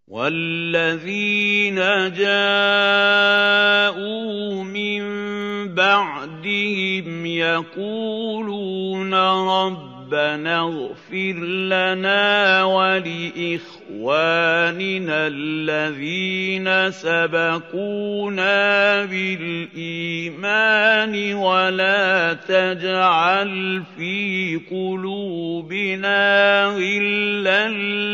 وَالَّذِينَ جَاءُوا مِن بَعْدِهِمْ يَقُولُونَ رَبَّنَا اغْفِرْ لَنَا وَلِإِخْوَانِنَا الَّذِينَ سَبَقُونَا بِالْإِيمَانِ وَلَا تَجْعَلْ فِي قُلُوبِنَا غِلًّا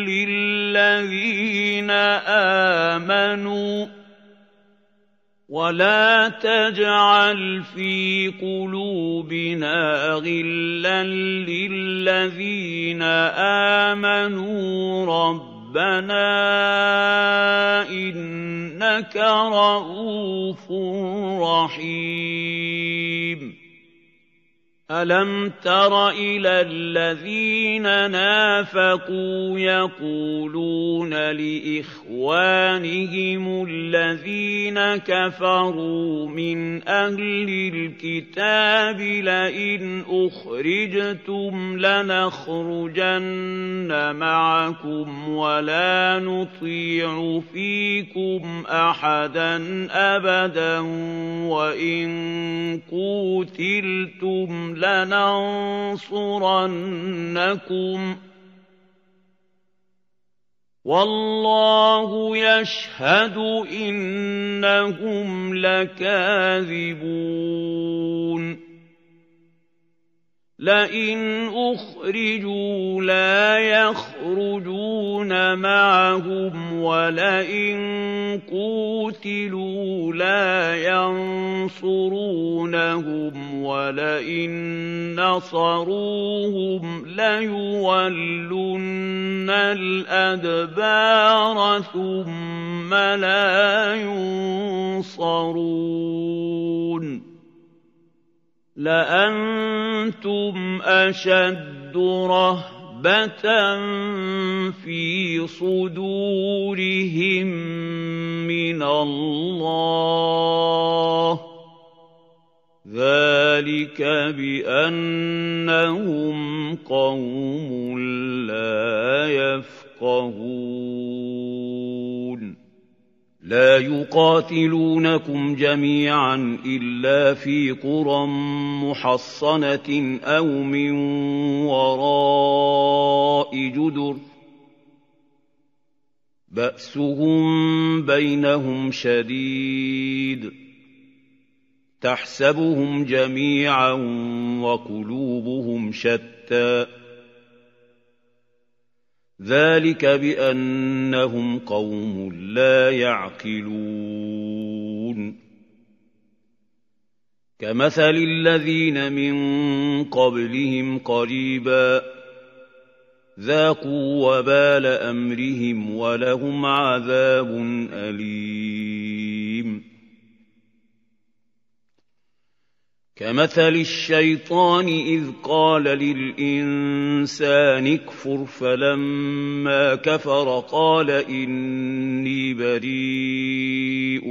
لِّلَّذِينَ آمَنُوا رَبَّنَا إِنَّكَ رَءُوفٌ رَّحِيمٌ أَلَمْ تَرَ إِلَى الَّذِينَ نَافَقُوا يَقُولُونَ لِإِخْوَانِهِمُ الَّذِينَ كَفَرُوا مِنْ أَهْلِ الْكِتَابِ لَئِنْ أُخْرِجْتُمْ لَنَخْرُجَنَّ مَعَكُمْ وَلَا نُطِيعُ فِيكُمْ أَحَدًا أَبَدًا وَإِن قُوتِلْتُمْ لَنَنصُرَنَّكُمْ وَاللَّهُ يَشْهَدُ إِنَّهُمْ لَكَاذِبُونَ لئن أخرجوا لا يخرجون معهم ولئن قوتلوا لا ينصرونهم ولئن نصروهم ليولن الأدبار ثم لا ينصرون لأنتم أشد رهبة في صدورهم من الله ذلك بأنهم قوم لا يفقهون لا يقاتلونكم جميعا إلا في قرى محصنة أو من وراء جدر بأسهم بينهم شديد تحسبهم جميعا وقلوبهم شتى ذلك بأنهم قوم لا يعقلون كمثل الذين من قبلهم قريبا ذاقوا وبال أمرهم ولهم عذاب أليم كمثل الشيطان إذ قال للإنسان اكفر فلما كفر قال إني بريء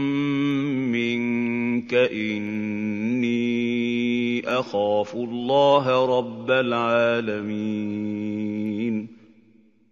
منك إني أخاف الله رب العالمين